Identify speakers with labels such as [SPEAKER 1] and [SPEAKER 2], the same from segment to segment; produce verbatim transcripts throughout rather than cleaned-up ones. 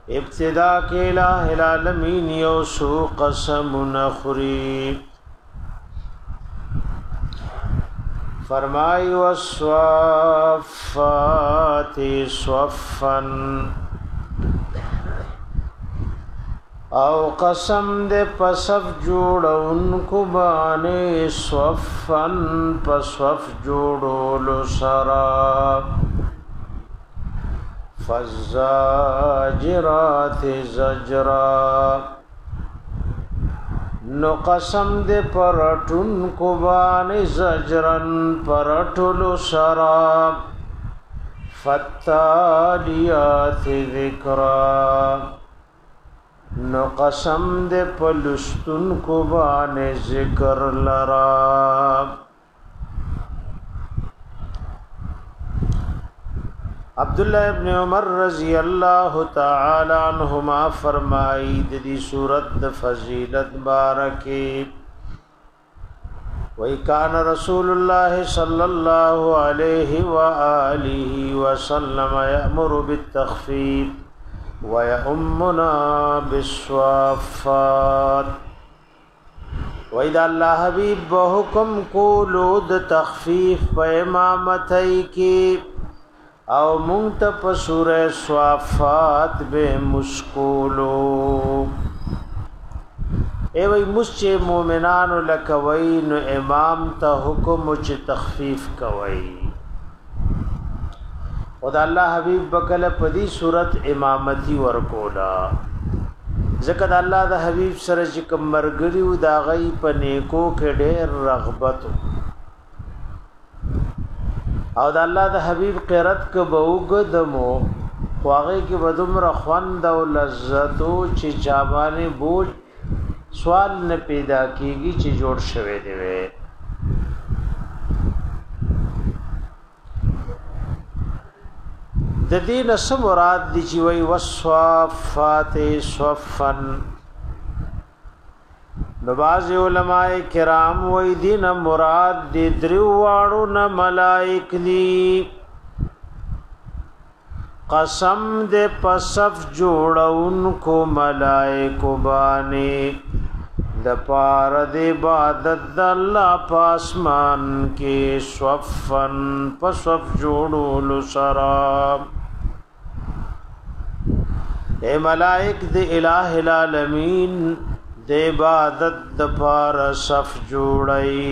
[SPEAKER 1] ابتدا کې الہ العالمین یو سو قسم نخری فرمای والصفات صفا او قسم دے پسف جوڑونکو بانے صفن پسف جوڑولو سرا فالزاجرات زجرا نو قسم دے پرٹونکو بانے زجرن پرٹولو سرا فالتالیات ذکرا نو قسم دے پلستن کو بانے ذکر لرا عبداللہ ابن عمر رضی اللہ تعالی عنہما فرمائی دی سورت فضیلت بارکی وَإِ كَانَ رَسُولُ اللَّهِ صَلَّى اللَّهُ عَلَيْهِ وَآلِهِ وَسَلَّمَ يَأْمُرُ بِالتَّخْفِيفِ وَيَأُمُّنَا بِالصَّافَّاتِ وَإِذَا اللَّهُ حبیب بحکم کولو د تخفیف په امامتای کی او مونږ ته په سوره صافات به مشکولو ای وای مسچ مومنانو لکوي نو امام ته حکم چې تخفیف کوي خدا الله حبیب بکله پدی صورت امامتی ورکولا ذکر الله د حبیب سره چې کوم مرګریو دا غي په نیکو کې ډېر رغبت او د الله د حبیب قرت ک بوګدمو واغې کې بدمر خوند او لذت او چې چابانه بوج سوال نه پیدا کیږي چې جوړ شوه دی وې د دین سم مراد دی چې وی وصفات صفن نواز علماء کرام وی دین مراد دی دریوانو نه ملائک دی قسم دے پسف جوڑون کو ملائک بانے د پار د عبادت د الله پاسمان کې صفن پسف جوړول سرا اے ملائک د الہ العالمین د عبادت د پار صف جوړی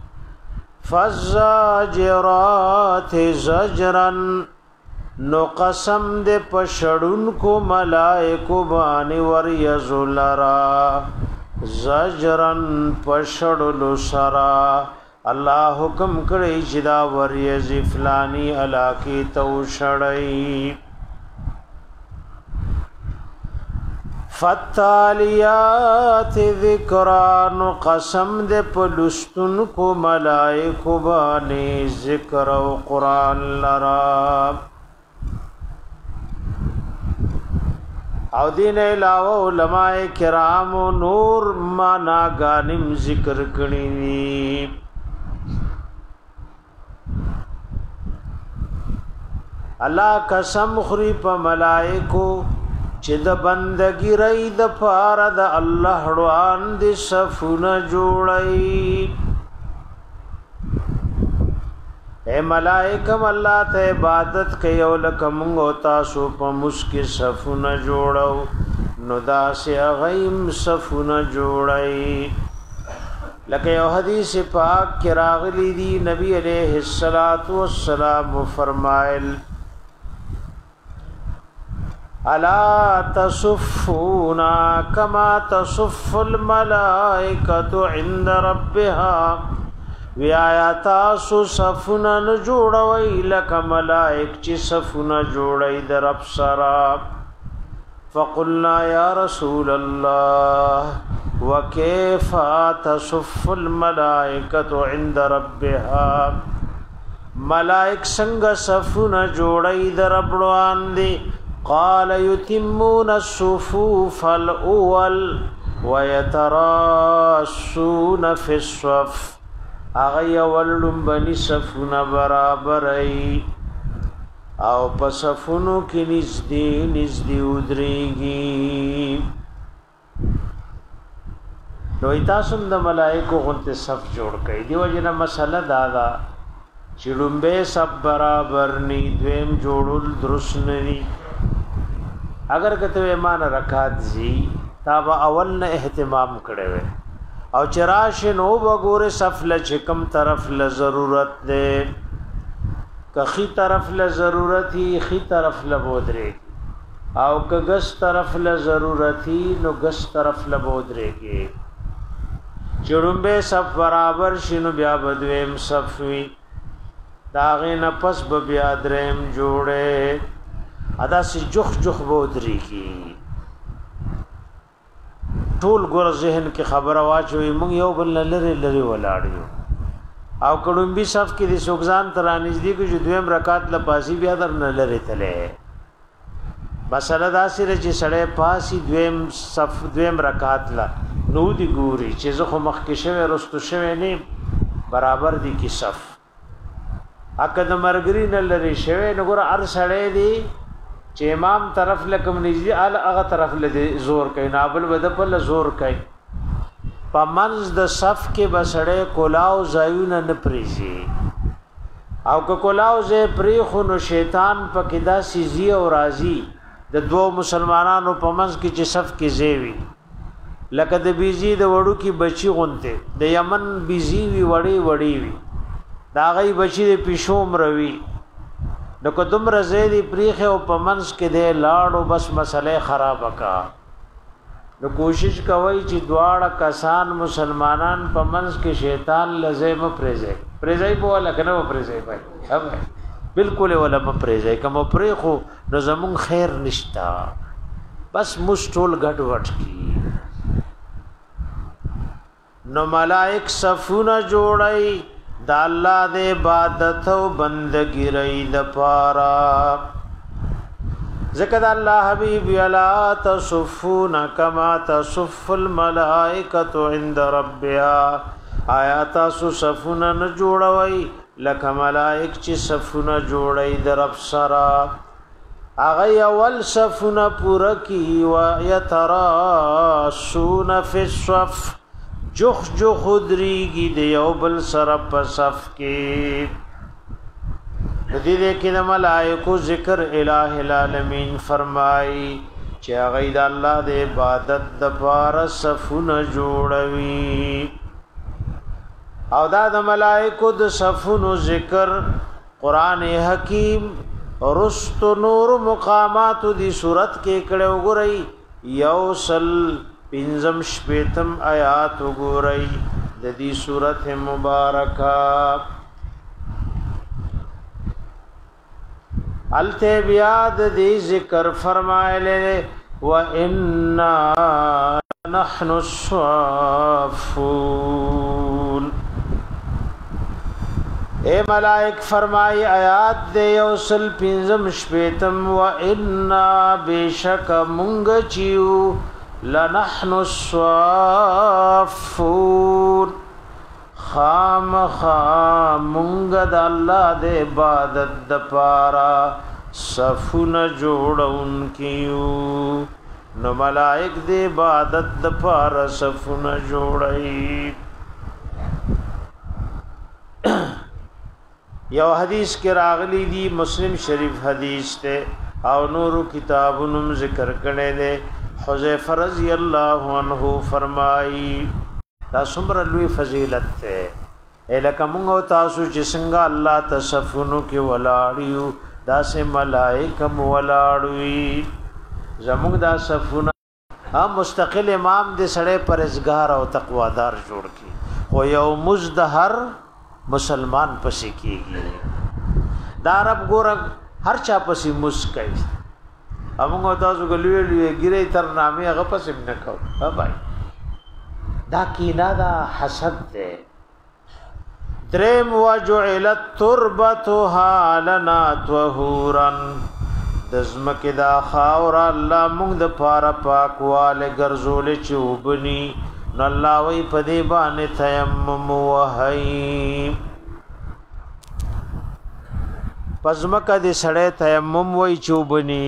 [SPEAKER 1] فزاجرات زجرن نو قسم دے پشڑن کو ملائکو بانی وریزلرا زجرن پشڑلو سرا اللہ حکم کڑی جدا وریز فلانی علاقی تو شڑی فتالیات ذکران قسم دے پلستن کو ملائکو بانی ذکر و قرآن لرا او دین علاوه علماء کرام نور مانا غانم ذکر کړي وی الله قسم خوري په ملائکو چې د بندګی رې د پاره د الله روان دي صفونه جوړي اے ملائکم اللہ ته عبادت کوي او لکم او تاسو په مسکی صفونه جوړو نو داسه غیم صفونه جوړای لکه یو حدیث پاک کې راغلی دی نبی علیہ الصلوۃ والسلام فرمایل الا تصفونا كما تصف الملائکۃ عند ربها وی آیا تاسو صفونه نه جوړوي لکه ملائک چې صفونه جوړي در رب سره فقلنا یا رسول الله وكيف تصف الملائکۃ عند ربها ملائک څنګه صفونه جوړي در رب وړاندې قال يتمون الصفوف الاول ويتراصون في الصف اغی وللم بنی صفون برابر ای او پسفونو کې نږدې نږدې ودرېږي. نو تاسو د ملائکو غونته صف جوړ کړئ. دیو جنا مسله دا ده چې لومبه سب برابر ني دویم جوړول درست نه دي. اگر کته ایمان رکعات زی تا به اول نه اهتمام کړي وي او چراش نو وګوره صف ل کم طرف ل ضرورت ده کخی طرف ل ضرورت هی خی طرف ل بودره او کګس طرف ل ضرورت هی نو ګس طرف ل بودره کې چړمبه صف برابر شنو بیا بدویم صفوی داغه نه پس به بیا دریم جوړه ادا سی جخ جخ بودري کی ټول ګور ذهن کې خبره واچوي مونږ یو بل لری لری ولاړیو او کډمبي صف کې د سوګزان ترانځ دي کې جو دویم رکعات ل پاسي بیا در نه لری تله مسله دا سره چې سړی پاسي دویم صف دویم رکعات ل نو دی ګوري چې زه خو مخ کې شوه رستو شوه نه برابر دي کې صف اکد مرګري نه لری شوه نو ګور ار سړی دی چې امام طرف لکم نږدې ال هغه طرف له زور کوي نابل ود په له زور کوي پمنز د صف کې بسړې کولاو زایونه نه پریزي او که کولاو زې پری خو نو شیطان پکې دا سيزي او راضي د دوو مسلمانانو پمنز کې چې صف کې زیوي لکه د بيزي د وړو کې بچي غونته د یمن بيزي وی وړي وړي وی دا غي بچي د پښوم روي نو قدم رزیدی پریخ او پمنس کې دے لاړو بس مسئله خراب کا نو کوشش کوي چې دواړه کسان مسلمانان پمنس کې شیطان لزم پریزه پریزای په ولا کنه پریزای پای هم بالکل ولا پریزای کوم پریخو نو زمون خیر نشتا بس مستول غټ وټ کی نو ملائک صفونه جوړای دا الله دې عبادت او بندګی رہی د پارا ذکر الله حبیب الا تصفون کما تصف الملائکه عند ربها آیات صفون نه جوړوي لکه ملائک چې صفونه جوړي د رب سره اغه اول صفونه پورا کی و یتراسون فی الصف جخ جو خودریگی دی یو بل سر په صف کې دې دې کې د ملائکو ذکر الہ العالمین فرمای چې هغه د الله د عبادت د پار صفونه جوړوي او دا د ملائکو د صفونو ذکر قران حکیم رست نور مقامات دی صورت کې کړه وګورئ یوصل پنځم شپیتم آیات وګورئ د دې سورته مبارکه الته بیا د دې ذکر فرمایله و انا نحن الصافون اے ملائک فرمای آیات دے یوصل پنځم شپیتم و انا بشک مونږ چیو لنحن الصافون خام خامونگ دا اللہ دے عبادت دا پارا صفون جوڑون کیو نو ملائک دے عبادت دا پارا صفون جوڑائی یو حدیث کے راغلی دی مسلم شریف حدیث تے او نورو کتابونم ذکر کرنے دے حذیفہ رضی اللہ عنہ فرمائی دا سمر لوی فضیلت تے الکه مونږ تاسو چې څنګه الله تصفونو کې ولاړیو دا سه ملائکه ولاړوي زموږ دا صفونه هم مستقل امام دې سړی پرهیزګار او تقوادار جوړ کی خو یو مزدهر مسلمان پسې کیږي دا رب ګور هر چا پسې مسکای امغه تاسو ګلوي لوي ګری تر نامه هغه پسې نه کو ها بھائی دا کینا دا حسد ده درم وجعلت تربتها لنا طهورا دزمکه دا خاور الله موږ د پاره پاکواله ګرځول چوبني نو الله وی پدې باندې تیمم وهي پزمکه دې سړی تیمم وای چوبني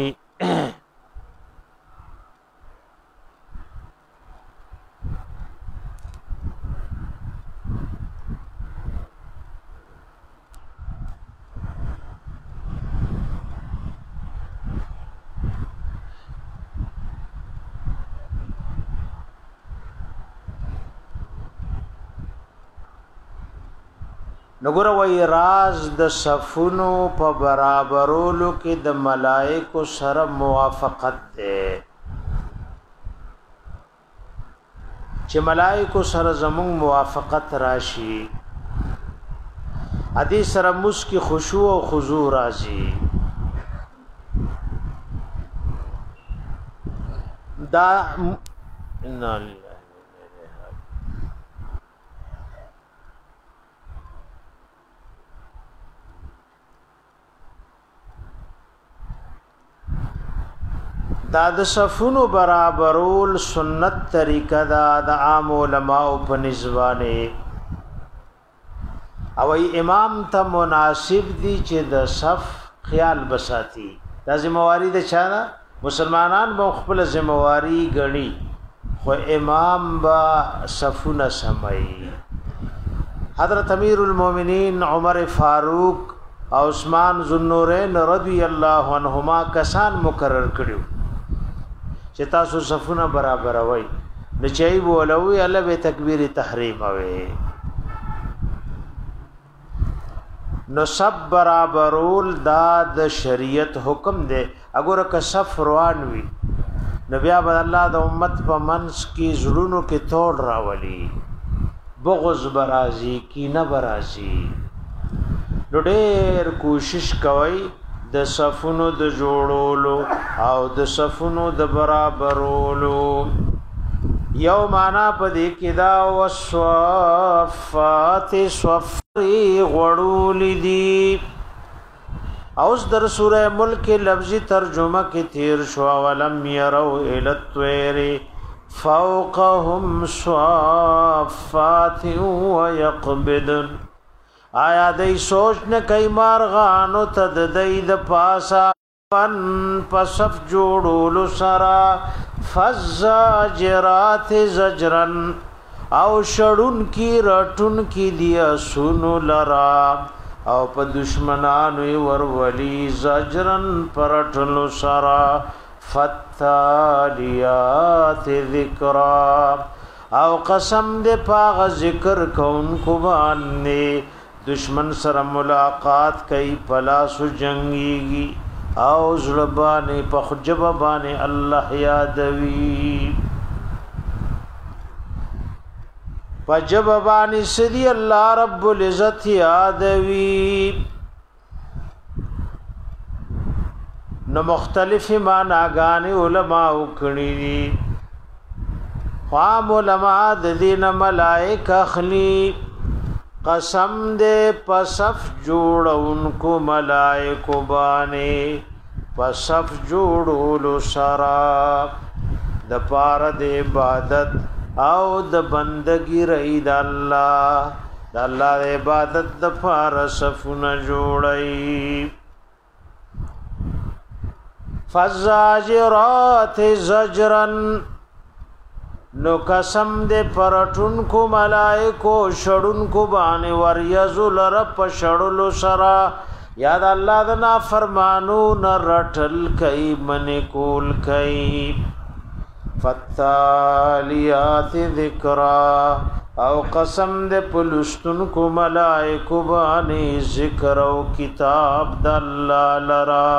[SPEAKER 1] نګور وای راز د صفونو په برابرولو کې د ملائکو سره موافقت ده چې ملائکو سره زمون موافقت راشي ادي سره مسکی خشوع او خضوع راځي دا ان دا د صفونو برابرول سنت طریقه دا د عام علماء په نسبانه او امام ته مناسب دي چې د صف خیال بساتی دا ذمہواری د چا ده مسلمانان به خپل ذمہواری غني خو امام با صفونه سمای حضرت امیر المؤمنین عمر فاروق او عثمان ذوالنورین رضی الله عنهما کسان مقرر کړو چې تاسو صفونه برابر وای نه چي بولوي الله به تکبیر تحریم وي نو سب برابرول دا د شریعت حکم دی اگر که صف روان وي نبي اب الله د امت په منس کې زړونو کې توڑ راولي بغض برازي کی نه برازي نو ډېر کوشش کوي د صفونو د جوړولو او د صفونو د برابرولو یو معنا پدې کې دا وصفات صفری غړول دي اوس در سوره ملک لفظي ترجمه کې تیر شو ولم يروا الى الطير فوقهم صافات ويقبضن آیا دای سوچ نه کای مارغانو تد دای د پاسا پن پسف جوړول سرا فزاجرات زجرن او شړون کی رټون کی دیا سونو لرا او په دشمنانو ور ولی زجرن پرټلو سرا فتالیات ذکرا او قسم دې پاغ ذکر کون کو باندې دشمن سره ملاقات کئی پلاسو جنگیگی او زلبانی پا خجبانی اللہ یادوی پا جببانی صدی اللہ رب العزت یادوی نو مختلف معناگانی علماء اکنی دی خوام علماء دین ملائک اخلی قسم دے پسف جوڑونکو ملائکو بانے پسف جوڑولو سرا د پار د عبادت او د بندگی رئی د الله د الله د عبادت د پار صفونه جوړئی فزاجرات زجرن نو قسم دے پرټون کو ملائکو شړون کو باندې وریزل رب شړلو سرا یاد الله د نا فرمانو ن رټل کای من کول کای فتالیات ذکرا او قسم دے پلستون کو ملائکو باندې ذکر او کتاب د الله لرا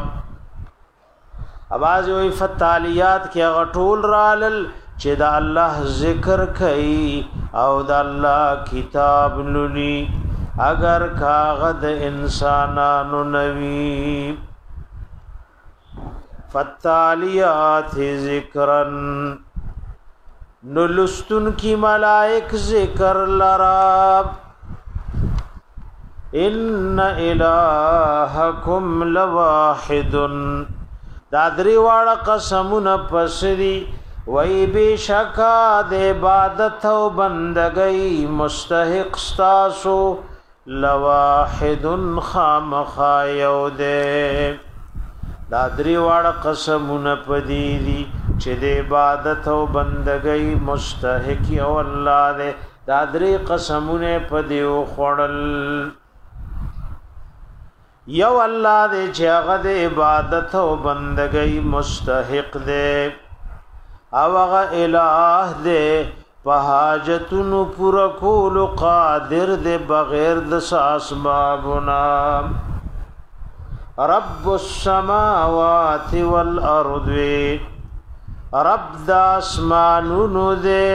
[SPEAKER 1] اواز وی فتالیات کی غټول رالل چې دا الله ذکر کوي او دا الله کتاب لولي اگر کاغذ انسانانو نوی فتالیات ذکرن نلستن کی ملائک ذکر لراب ان الہکم لواحد دادری واړه قسمونه پسری وای بشکا د عبادت او بندګۍ مستحق تاسو لواحد خامخا یو دے دا دری واړه قسمونه پدې دي چې د عبادت او بندګۍ مستحق یو الله دې دا درې قسمونه پدې خوړل یو الله دې چې هغه د عبادت او بندګۍ مستحق دې او هغه الہ دې په حاجتونو پوره کول قادر دې بغیر د اسبابنا رب السماوات والارض رب د اسمانونو دې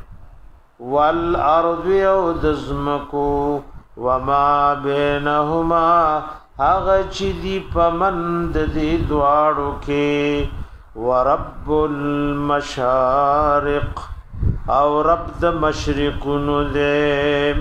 [SPEAKER 1] والارض او د زمکو وما بینهما هغه چې دی پمند دې دواړو کې ورب المشارق او رب د مشرقونو دې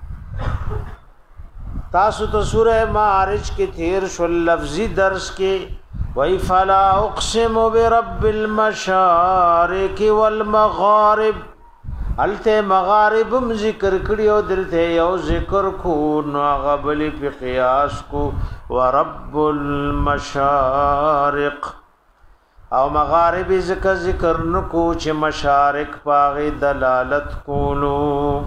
[SPEAKER 1] تاسو ته سورہ معارج کې تیر شو لفظي درس کې وای فلا اقسم برب المشارق والمغارب الته مغاربم ذکر کړیو دلته یو ذکر کو نو غبل په قیاس کو ورب المشارق او مغارب ذکر ذکر نکو چې مشارق پاغي دلالت کولو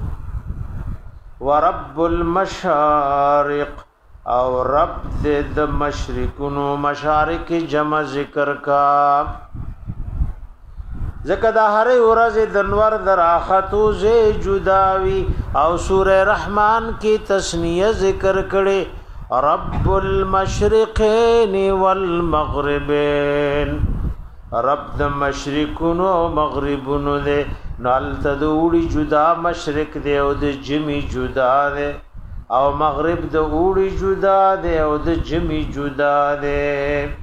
[SPEAKER 1] ورب المشارق او رب د مشرقونو مشارق جمع ذکر کا زکه دا هر ورځ د انوار دراختو زه جداوی او سوره رحمان کی تسنیه ذکر کړي رب المشرقین والمغربین رب د مشرقونو او مغربونو دې نال تدوړي جدا مشرق دې او د جمی جدا دې او مغرب د اوړي جدا دې او د جمی جدا دې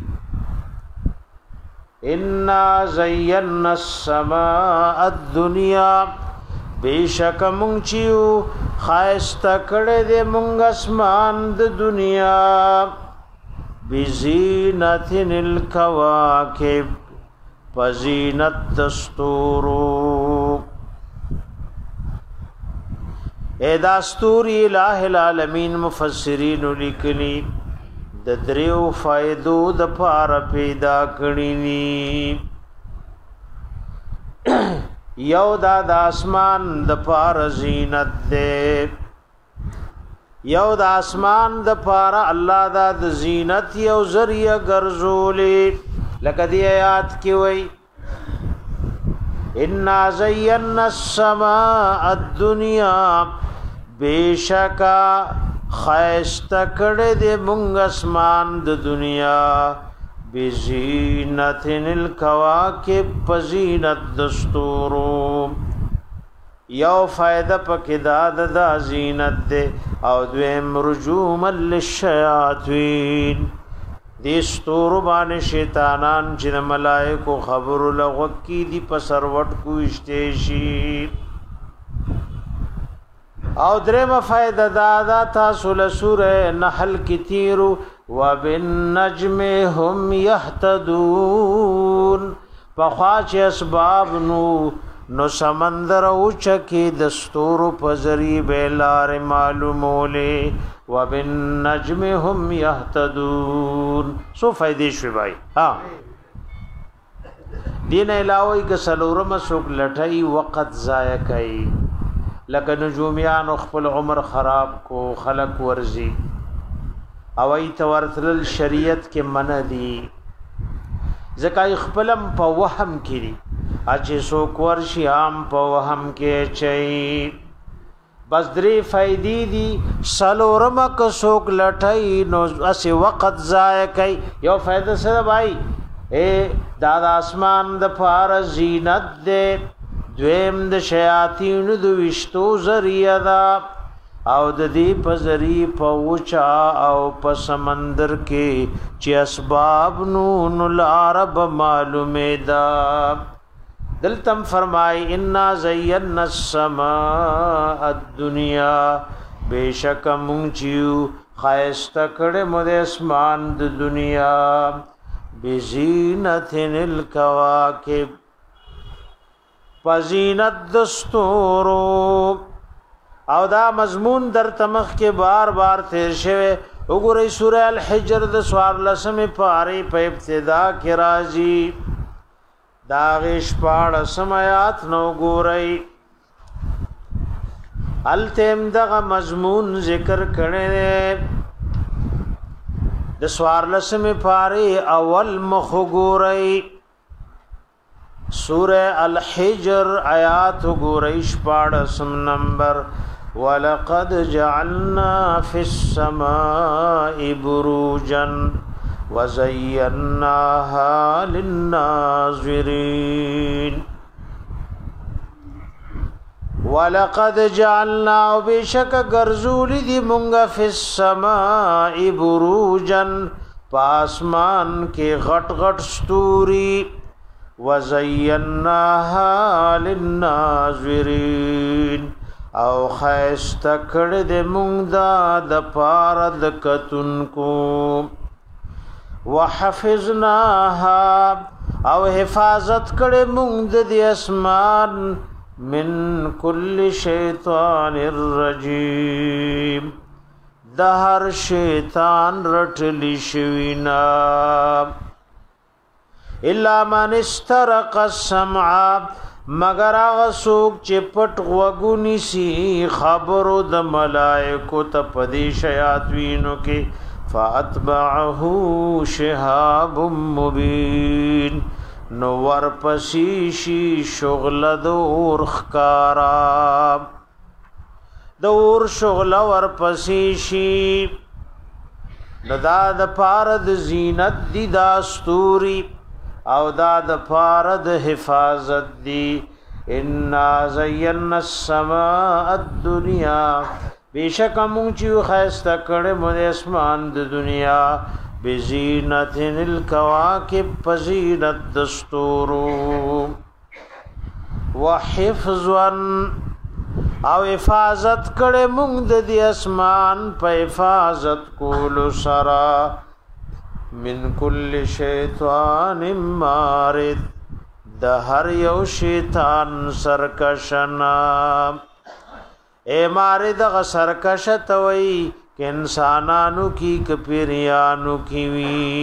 [SPEAKER 1] ان زینا السماء الدنيا بیشک مونږ چیو خاسته کړه دې مونږ اسمان د دنیا بزینتن الکواکب فزینت دستورو اے دستوری الہ العالمین مفسرین لیکلی د دریو فائدو د پار پیدا کړی یو دا د اسمان د پار زینت دے یو د اسمان د پار الله دا د زینت یو ذریعہ ګرځولې لکه دی آیات کې وای ان زینا السماء الدنيا بیشکا خیست کړه دې مونږ اسمان د دنیا بزینتن الکواکب بزینت دستورو یو فائدہ پکې دا د زینت دې او دویم رجوم للشیاطین دې ستور باندې شیطانان چې ملائکو خبر لغو کی دی په سروټ کو اشتیشی او درېمه فائدہ دا دا تاسو له سورې نحل کې تیرو وبالنجم هم يهتدون فخاچ اسباب نو نو سمندر او چکی دستور په ذریعہ لار معلوموله وبالنجم هم يهتدون سو فائدې شوي بھائی ها دین علاوه ک سلورم سوک لټای وخت ضایع کوي لکه نجومیان خپل عمر خراب کو خلق ورزي او ای تورتل شریعت کې منع دي زکای خپلم په وهم کړي اچې سو ورشي عام په وهم کې چي بس درې فائدې دي سلورم ک سوک لټای نو اسی وخت ضایع کوي یو فائدہ سره بھائی اے دادا اسمان د فار زینت دے دویم د شیاطین د وشتو ذریعہ دا او د دې په ذریعہ په وچا او په سمندر کې چې اسباب نو العرب معلومه دا دلتم فرمای ان زینا السماء الدنيا بیشک مونږیو خایسته کړه مو د اسمان د دنیا بزینتن الکواکب فزینت دستورو او دا مضمون در تمخ کې بار بار تیر شوه. وګورئ سوره الحجر د سوار لسمه پاره په ابتدا کې راځي، دا غش پاړه سمات نو ګورئ التم دغه مضمون ذکر کړي د سوار لسمه پاره اول مخ ګورئ سوره الحجر آیات ګورئ پاړه سم نمبر وَلَقَدْ جَعَلْنَا فِي السَّمَاءِ بُرُوجًا وَزَيَّنَّاهَا لِلنَّاظِرِينَ. وَلَقَدْ جَعَلْنَا وَبِشَكَ غَرْزُولِ دِي مُنْغَ فِي السَّمَاءِ بُرُوجًا پاسمان کے غٹ غٹ ستوری وَزَيَّنَّاهَا لِلنَّاظِرِينَ او خیست کړه د مونږ دا د پاره د کتونکو وحفظناها او حفاظت کړه مونږ د اسمان من کل شیطان الرجیم د هر شیطان رټلی شوینا الا من استرق السمع مگر هغه څوک چې پټ وګونی سي خبرو د ملائکو ته پدې شیاطینو کې فاتبعه شهاب مبین نو ورپسې شي شغل د اور خکارا د اور شغل ورپسې شي ندا د پاره د زینت دی داستوري او دا د پاره د حفاظت دی. ان زینا السماء الدنیا بیشک مونږ چې خاسته کړه مو اسمان د دنیا بزینت الکواکب فزینت دستورو وحفظا او حفاظت کړه مونږ د اسمان په حفاظت کول سرا من کل شیطان مارد د هر یو شیطان سرکشنا اے مارد غ سرکشت وی کہ انسانانو کی کپیریانو کی وی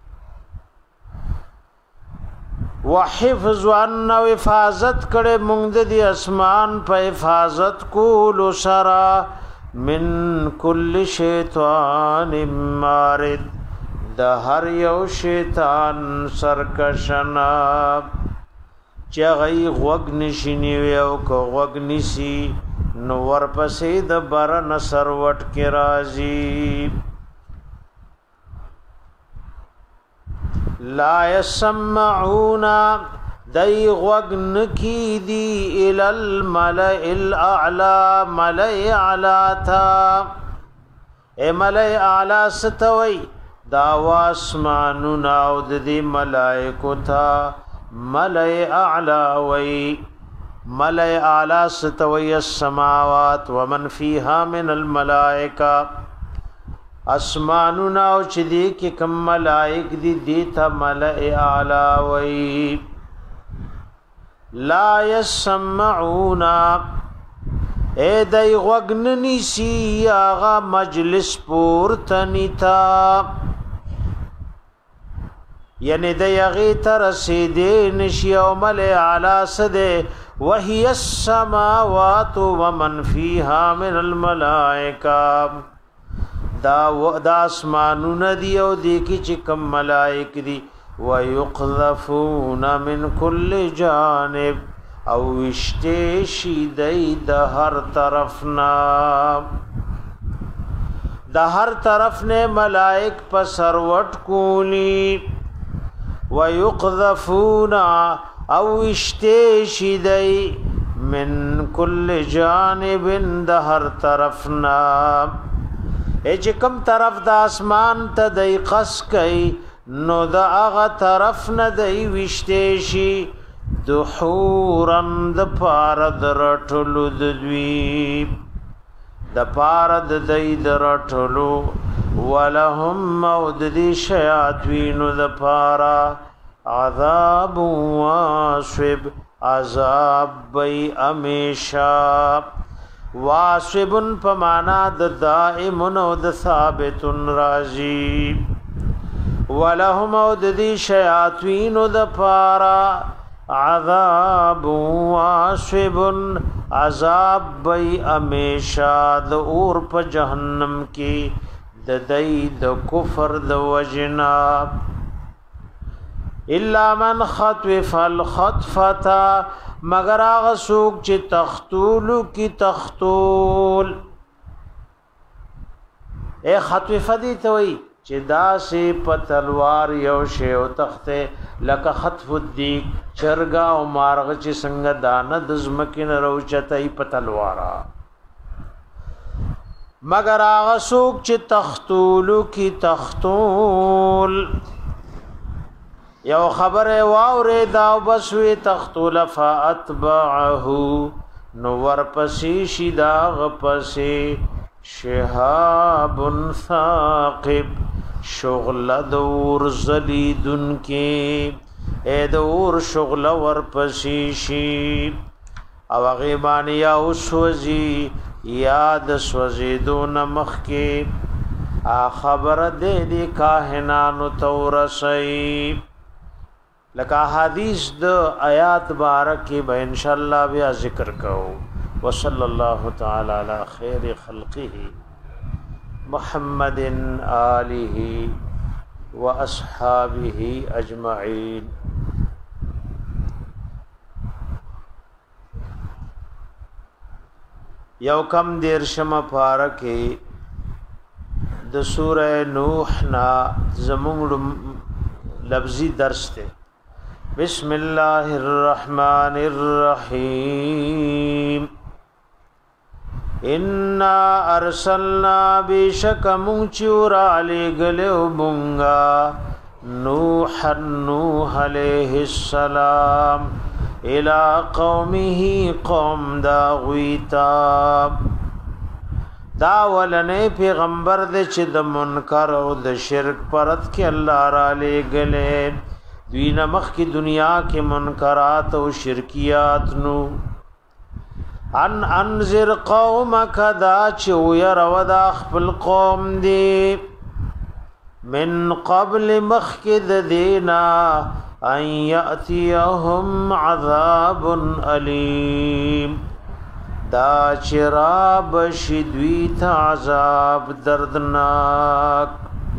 [SPEAKER 1] وحفظ ان حفاظت کړه مونږ د اسمان په حفاظت کولو سرا من کل شیطان مارد د هر یو شیطان سرکشنا چې غي غوګ نشینی او کو غوګ نسی نو ورپسې د بر نصر وټ کې راځي لا يسمعون دای غوګ نکی دی ال الملئ الاعلى ملئ اعلى تا اے ملئ اعلى ستوي دا واسمانو ناو د دی ملائکو تا ملئ اعلا وی ملئ اعلا ستوی السماوات ومن فیها من الملائکہ اسمانو ناو چی دی کی کم ملائک دی دیتا ملئ اعلا وی لا يسمعونا اے دی غوگننی سی آغا مجلس پورتنیتا یعنی د یغی تر رسیدې نشي او مل اعلی سده وهي السماوات ومن فيها من الملائکه دا د اسمانونه دی او د کی چې کوم ملائک دي ويقذفون من كل جانب او وشته شي د هر طرفنا د هر طرف نه ملائک په سروټ کولی ويقذفون او اشتشدي من كل جانب د هر طرفنا اچ کم طرف د اسمان ته د قص کئ نو د هغه طرف نه د وشتشي دحورن د پار درټلو د دوی د پار د دای درټلو ولهم مود دی شیاطین د پارا عذاب واصب عذاب بی امیشا واسبن پمانا د دائم او د ثابت راضی ولهم او د دې شیاطین د پارا عذاب واسبن عذاب بی امیشا د اور په جهنم کې د دای د کفر د وجنا الا من خطف الخطفتا مگر هغه څوک چې تختول کی تختول اے خطف دي ته وي چې دا سي په تلوار یو شی او تخته لکه خطف الدیک چرګا او مارغ چې څنګه دانه د زمکین روچتای په تلوارا مگر هغه څوک چې تختول کی تختول یو خبر واورے دا بس وی تختول فاتبعه نو ورپسی شدا غپسی شهاب ثاقب شغل دور زلیدن کی اے دور شغل ورپسی شی او غیبانی یا اسوزی یاد سوزی دون مخ کی خبر دے دی کاہنانو تورسی لکا حدیث د آیات بارکی با انشاءاللہ بیا ذکر کو وصلی اللہ تعالی علی خیر خلقه محمد آلہ و اصحابہ اجمعین یو کم دیر شم پارکی د سورہ نوح نا زمونگ لفظی درس تے بسم اللہ الرحمن الرحیم انا ارسلنا بیشک منچور علی گلیو منگا نوح نوح علیہ السلام الى قومه قوم دا غویتا دا ولنه پیغمبر دے چې د منکر او د شرک پرد کې الله را لګلې دوی نمخ کی دنیا کے منکرات و شرکیات نو ان انذر قومک دا چو يرو دا خپل قوم دی من قبل مخکد دینا ان یأتیهم عذاب علیم دا چراب شدویت عذاب دردناک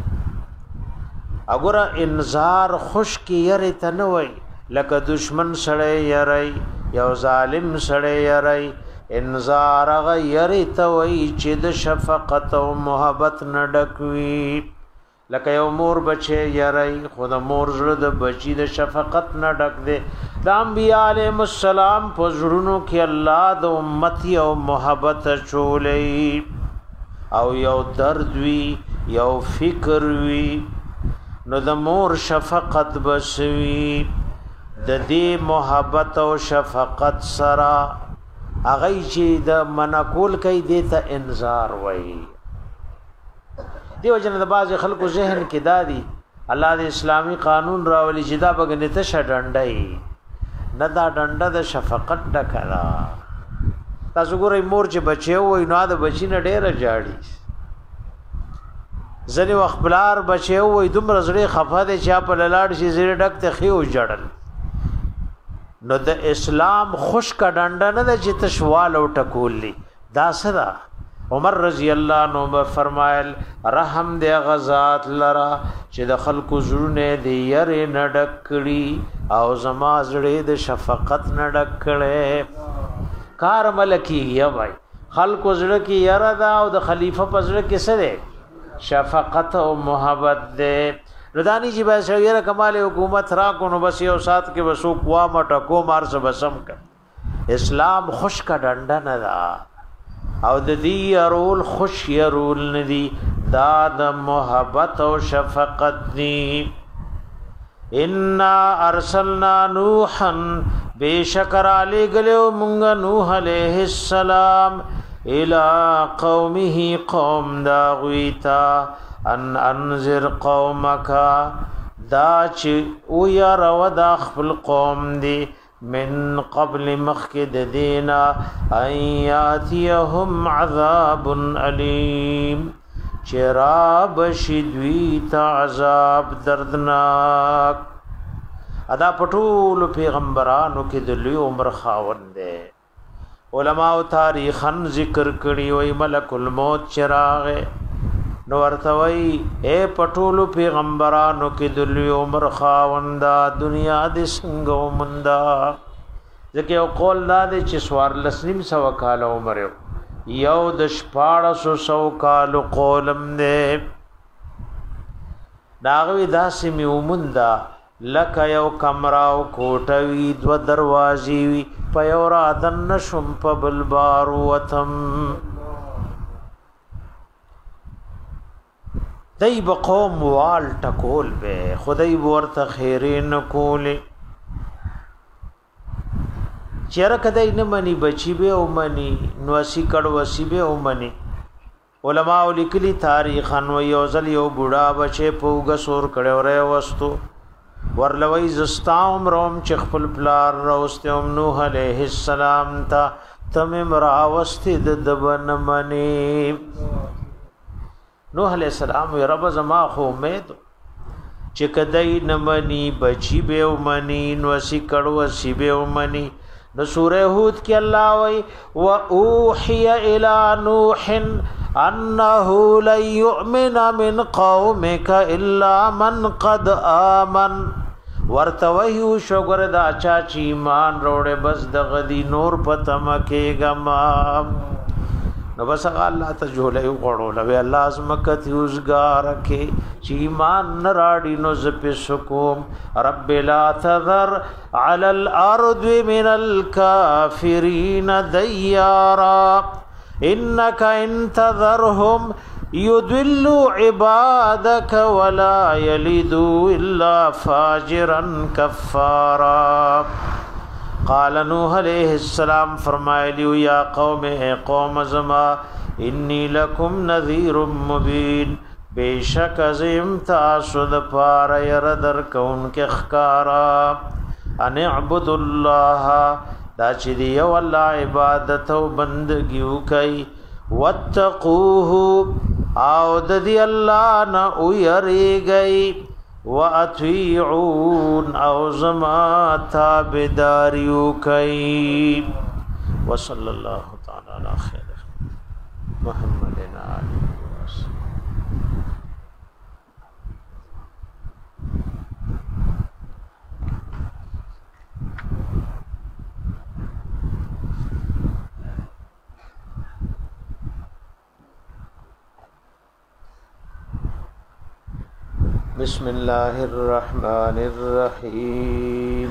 [SPEAKER 1] اگر انذار خوش کی یری تنوي لکه دشمن سړی یری یو ظالم سړی یری انذار غ یری توي چې د شفقت او محبت نډکوي لکه یو مور بچي یری خود مور زړه د بچی د شفقت نډک دي د انبیاء علیهم السلام په زړونو کې الله د امتی او محبت چولې او یو درد وی یو فکر وی نو د مور شفقت بسوی د دې محبت او شفقت سرا اغه چې د منقول کوي د ته انذار وای دیو جن د باز خلکو ذهن کې دادی الله د اسلامی قانون راولي چې دا بغنه ته شډنډای نه دا ډنډه د شفقت ډکرا تاسو ګورئ مور چې بچي وای نو دا بچی نه ډیره جاړي زنی وخبلار بچي وای دومره زړه خفه دي چې په لاړ شي زړه ډک ته خيو جړل نو د اسلام خوش کا ډنډه نه چې تشوال او ټکوللی دا سره عمر رضی الله عنه فرمایل رحم دې غزاد لرا چې د خلکو زړونه دې یری نډکړي او زما زړه د شفقت نډکړي کار ملکی یا وای خلکو زړه کې یرا دا او د خلیفہ په زړه کې سره شفقت او محبت دې ردانی جی بس یره کمال حکومت را کو نو بس یو سات کې وسو قوا مټ کو مار سے بسم ک اسلام خوش کا ډنډه نه دا او د دې رول خوش يرول ندي دا د محبت او شفقت دی ان ارسلنا نوحا بشکر علی گلو مونږ نوح علیہ السلام الى قومه قوم دا غویتا ان انذر قومک دا چې او یا رو دا خپل قوم دی من قبل مخکد دینا ان یاتیهم عذاب علیم چراب شدوی تا عذاب دردناک. ادا پټول پیغمبرانو کې د لوی عمر خاوند دی. علماء تاریخن ذکر کړي وای ملک الموت چراغ نو ورتوي اے پټول پیغمبرانو کې د لوی عمر خاوندا دنیا د څنګه ومندا. ځکه یو قول دا دی چې سوار لسنیم سو کال عمر یو د شپاړسو سو کال قولم دی. داغوی داسې می ومندا لکه یو کمراو کوټوي دو دروازې وي په یو رادن نشم په بل بار وتم. دای به قوم وال ټکول به خدای ورته خیرین کولې چیرې کدی نه منی بچی به او منی نو اسی کډ وسی به او منی. علماء لیکلي تاریخ انو یو ځل یو بوډا بچي پوګ سور کړه ورې وستو ورلوي زستام روم چې خپل پلار راوستم نوح عليه السلام تا تم مراوست د دبن منی. نوح علیہ السلام وی رب زما خو امید چې کدی نمنی بچی به ومنی نو سی کړو سی به ومنی. نو سورہ ہود کې الله وی و اوحی الی نوح انه لن یؤمن من قومک الا من قد آمن. ورتوی شوګر دا چا چې ایمان وروړي بس د غدی نور پتم کې غما. نو بس الله ته جوړه وړو لوي الله ازمکت یوزګار کې چې ایمان نراړي نو زپ سکوم. رب لا تذر على الارض من الكافرين ديارا انك ان تذرهم يضلوا عبادك ولا يلدوا الا فاجرا كفارا. قال نوح علیہ السلام فرمایلیو یا قوم اے قوم زما انی لکم نذیر مبین بیشک ازم تاسو د پار ير در کون کې خکارا. ان اعبد الله دا چې دی یو الله عبادت او بندگی وکي واتقوه او د دی الله نه او یریږي وَأَطِيعُونَ او زما تابداریو کئی. وصلی اللہ تعالی علی خیر محمد آلہ وسلم. بسم الله الرحمن الرحيم.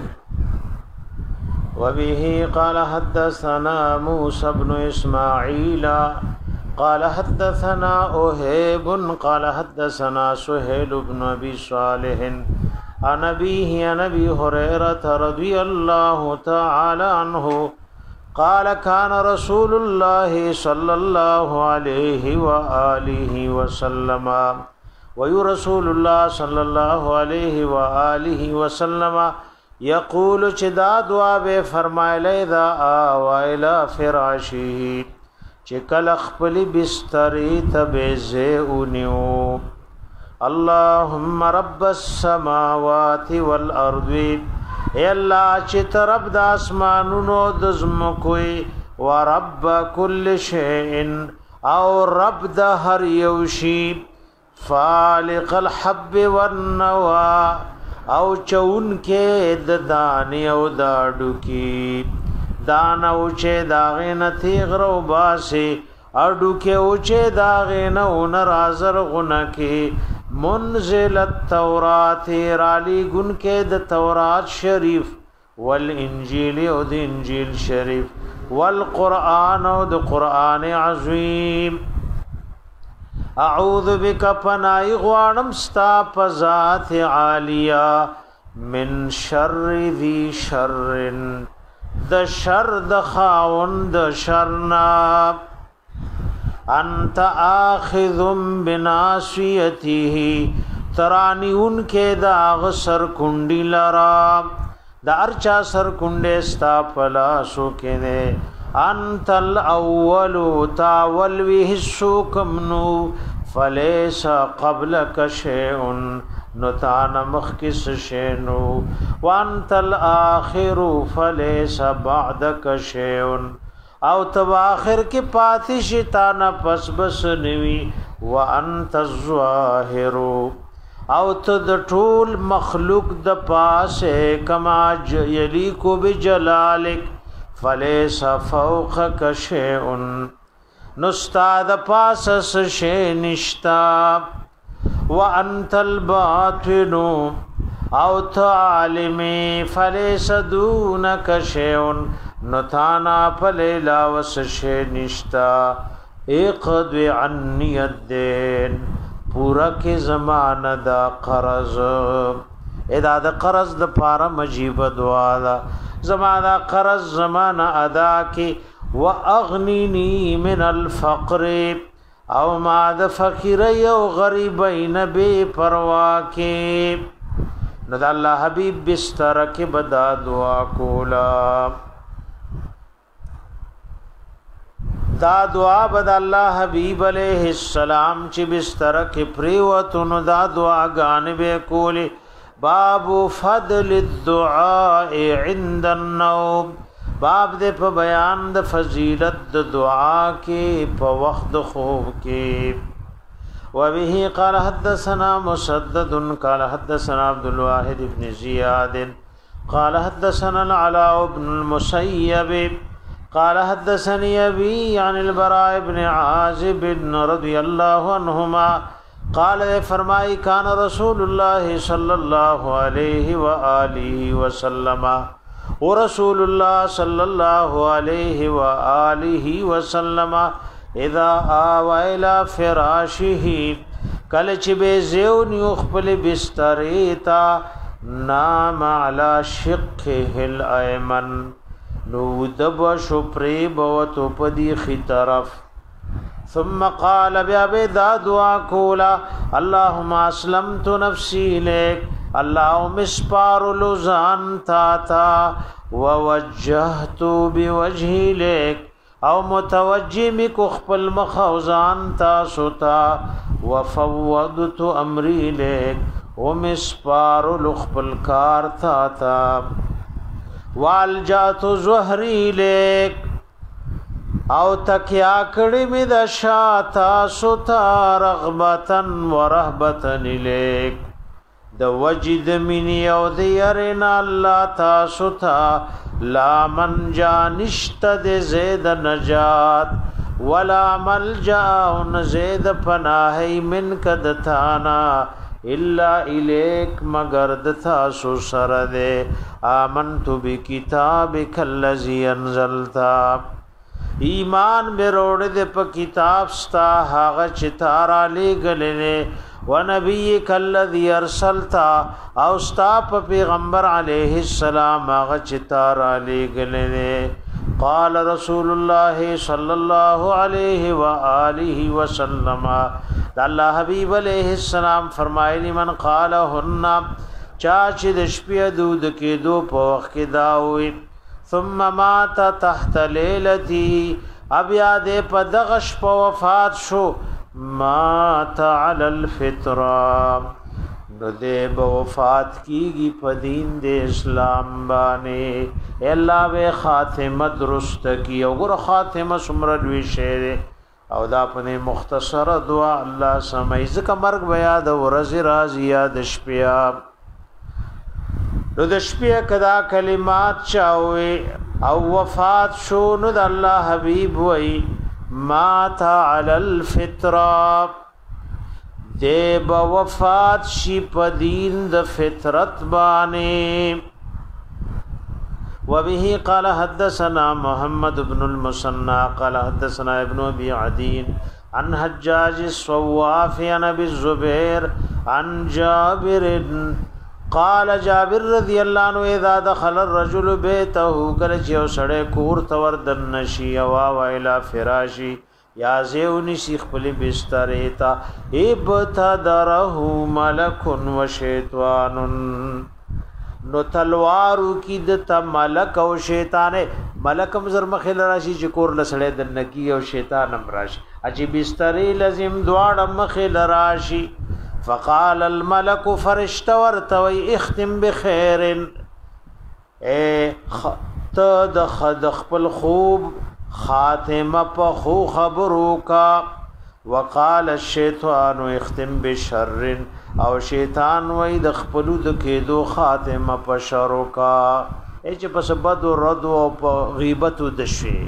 [SPEAKER 1] وبه قال حدثنا موسى بن إسماعيل قال حدثنا أهيب قال حدثنا سهيل بن أبي صالح عن أبيه عن أبي هريرة رضي الله تعالى عنه قال كان رسول الله صلى الله عليه وآله وسلم ويو رسول الله صلى الله عليه وآله وسلم يقول چدا دعا به فرمایله دا اوایلا فراشی چکل خپل بستری تبزئونیو. اللهم رب السماوات والارض اے الله چې رب د اسمانونو د زمکوي و رب كل شيء او رب د هر یو شی فالق الحب والنوى او چون کې د دانی او داډو کې دانا او چې داغه نه تیغرو باسي اډو کې او چې داغه نه اون رازر غنه کې منزل التورات رالی ګن کې د تورات شریف والانجیل او د انجیل شریف والقران او د قران عظیم. اعوذ بک پنای غوانم ستا پذات عالیا من شر ذی شر د شر د خاوند شرنا انت آخذ بناصیته ترانی ان کے داغ سر کنڈی لرا دا ارچا سر کنده ستا پلاسو کنه انت الاول تاولوی حصو کمنو فلیس قبلک شیئن نتانا مخکس شینو وانت الاخر فلیس بعدک شیئن او تب آخر کی پاتی شتانا پس بس نوی وانت الظاهر او تد طول مخلوق د پاسه کما یلیکو بجلالک فلیس فوقک شیئن نستاد پاسس شی نشتا وانت الباطن او تعالمی فلیس دونک شیئن نتانا پلیلا وس شی نشتا اقضی عنی الدین پورا کی زمان دا قرض ادا دا قرض دا پارا مجیب دعا دا زمان دا قرض زمان ادا کی و اغنینی من الفقر او ما دا فقیری و غریبین بے پروا کی ندا اللہ حبیب بستر کی بدا دعا کولا دا دعا بد الله حبیب علیہ السلام چې بستر کې پریوتون دا دعا غان به کولی باب فضل الدعاء عند النوم باب دې په بیان د فضیلت د دعا کې په وخت خوب کې وبه قال حدثنا مسدد قال حدثنا عبد الواحد بن زياد قال حدثنا العلاء بن المسيب قال حدثني أبي عن البراء بن عازب رضي الله عنهما قال فرمائے كان رسول الله صلى الله عليه وآله وسلم ورسول الله صلى الله عليه وآله وسلم اذا آوى إلى فراشه کله چې به زیون یو خپل بسترې تا نام على شقه الأيمن نو دب شپری بوتو پدی خی طرف ثم قال بیا بدا دعا کولا اللهم اسلمت نفسی لیک اللهم اسپار لزان تا تا ووجهت بوجهی لیک او متوجی مکو خپل مخوزان تا ستا وفوضت امری لیک ومسپار لخپل کار تا تا والجات زهری لیک او تکیا کړي می د شاتا ستا رغبتن ورهبتن لیک د وجد منی او د يرنا الله تا ستا لا من جانشت د زید نجات ولا ملجا زید پناهی من کد تانا الا الیک مگر دتا سو سر دے آمنت بکتابک الذی انزلتا ایمان میں روڑ دے پا کتاب ستا هاغ چتارا لے گلنے و نبیک الذی ارسلتا او ستا پا پیغمبر علیہ السلام هاغ چتارا لے گلنے قال رسول الله صلی اللہ علیہ وآلہ وسلم اللہ حبیب علیہ السلام فرمائے من قال هن چاچ د شپې دود کې دو په وخت کې داوي ثم مات تحت ليلتي ابیا دې په دغش په وفات شو مات على الفطره نو دې به وفات کیږي په دین د اسلام باندې الله به خاتمه درست کی او ګور خاتمه سمره لوي شه او دا په مختصر دعا الله سمای زکه مرګ بیا د ورځ راز یاد شپیا نو د شپیا کدا کلمات چاوي او وفات شو نو د الله حبيب وای مات علی الفطره دے با وفات شی پا دین د فطرت بانے وبه قال حدثنا محمد بن المثنى قال حدثنا ابن ابي عدين عن حجاج الصواف عن ابي الزبير عن جابر قال جابر رضی اللہ عنہ اذا دخل الرجل بيته کله یو سړی کور تور دن شي وا ویلا فراشی یا زیونی سی خپل بستر ایتا ابتدره ملک و شیطان نو تلوارو کی د ملک او شیطان ملک مزر مخل راشي چې کور لسړې د نکی او شیطان هم راشي اجي بستری لازم دواړه مخل راشي فقال الملك فرشت ورتوي اختم بخير اے ته د خپل خوب خاتمه په خو خبرو کا وقال الشیطان اختم بشر او شیطان وای د خپل د کېدو خاتمه په شر کا چې پس بد او رد او غیبت د شي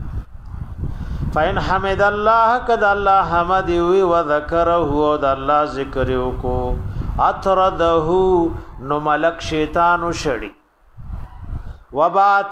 [SPEAKER 1] فین حمد الله کد الله حمد وی و ذکره او د الله ذکر کو اطرده نو ملک شیطان شړي وبات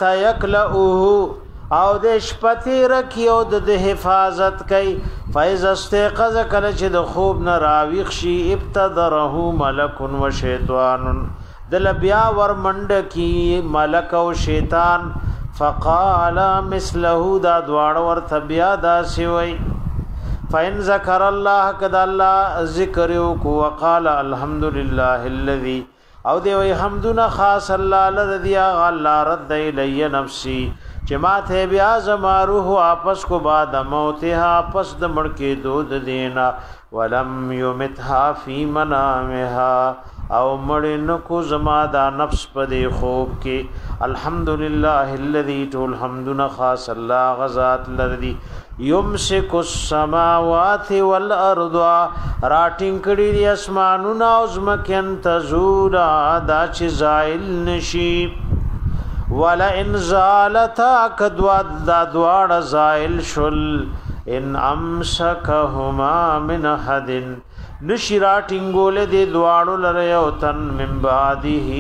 [SPEAKER 1] یکلؤه او د شپتی رکی او د حفاظت کوي فایز استيقظ کله چې د خوب نه راویخ شي ابتدره ملک و شیطان دل بیا ور منډ کی ملک او شیطان فقال مثله دا دوار ور تبیا دا سوی فین ذکر الله کد الله ذکر کو وقال الحمد لله الذي او دی وی حمدنا خاص الله الذي الله رد الی نفسی جماعت بیا زما روح واپس کو بعد موتها پس د مړ کې دود دینا ولم یمتها فی منامها او مړ نکو زما دا نفس په دی خوب کې الحمدلله الذي تو الحمدنا خاص الله غزات الذي یمسک السماوات والارض راټینګ کړي دي اسمانونه او زمکن تزولا دا چې زائل نشي ولا ان زالتا کدوا دا دوار زائل شل ان امسکهما من حد نشرا ټینګول دي دوارو لره او تن من بعده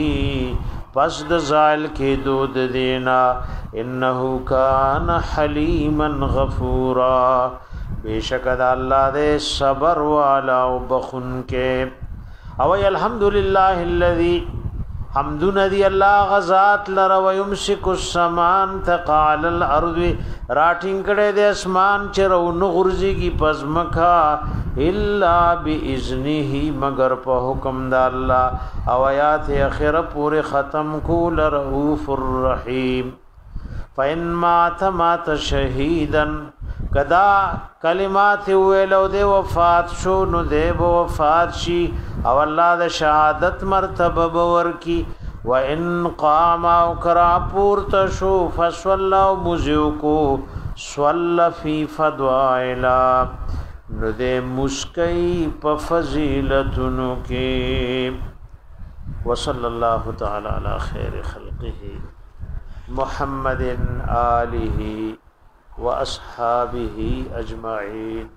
[SPEAKER 1] پس د زائل کې دود دینا انه کان حلیما غفورا بیشک د الله دې صبر والا او بخون کې او الحمدلله الذي حمدن دی الله غزات لر و یمسک السمان تقال الارض راټینګ کړه د اسمان چرو نغرزی کی پزمکا الا باذنه مگر په حکم د الله او آیات اخره پورے ختم کول رؤوف الرحیم فین مات مات شهیدا کدا کلمات ویلو دی وفات شو نو دی وفات شي او الله د شهادت مرتبه باور کی و ان قام او کرا پورت شو فصلى مزيكو صلى في فضائلا نو دې مسکی په فضیلتونو کې وصلى الله تعالی علی خیر خلقه محمد آله واصحابه اجمعين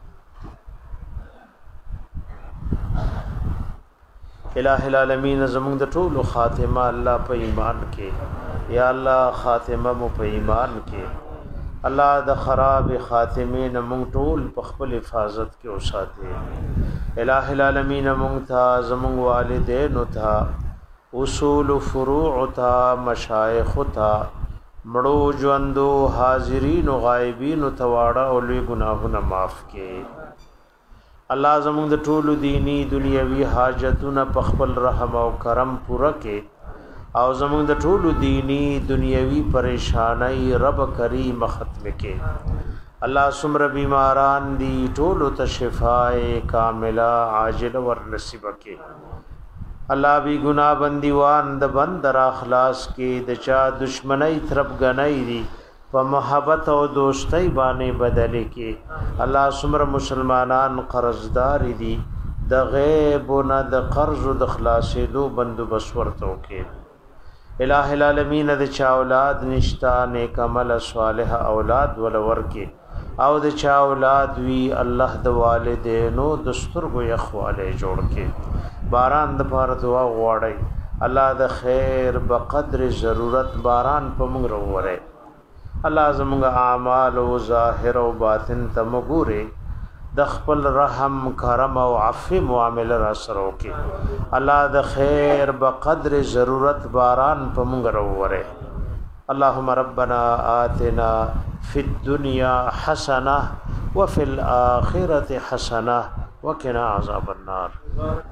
[SPEAKER 1] الہ العالمین زمون د ټولو خاتمه الله په ایمان کې یا الله خاتمه مو په ایمان کې الله د خراب خاتمه نه مونږ ټول په خپل حفاظت کې اوساته الہ العالمین مونږ ته زمون والدین ته اصول فروع ته مشایخ ته مړو ژوندو حاضرین او غایبین ته واړه او لوی ګناهونه معاف کړي الله زموږ د ټولو دینی دنیوي حاجتونه په خپل رحم او کرم پوره کړي او زموږ د ټولو دینی دنیوي پریشانای رب کریم ختم کړي الله سمر بیماران دی ټولو ته شفای کامله عاجل ور نصیب کړي الله بی گناہ بندیوان د بند را اخلاص کې د چا دشمنی طرف غنۍ دي په محبت او دوستۍ باندې بدل کې الله سمر مسلمانان قرضدار دي د غیب نه د قرض د خلاصېدو بندوبست ورته کې الہ العالمین د چا اولاد نشتا نیک عمل صالح اولاد ولور کې او د چا اولاد وی الله د والدینو د سترګو یخواله جوړ کې باران د پاره دعا غواړي الله د خیر بقدر ضرورت باران په موږ وروره الله زموږ اعمال او ظاهر او باطن ته مګوري د خپل رحم کرم او عفو معامله را سره وکي الله د خیر بقدر ضرورت باران په موږ وروره اللهم ربنا آتنا في الدنيا حسنه وفي الاخره حسنه وقنا عذاب النار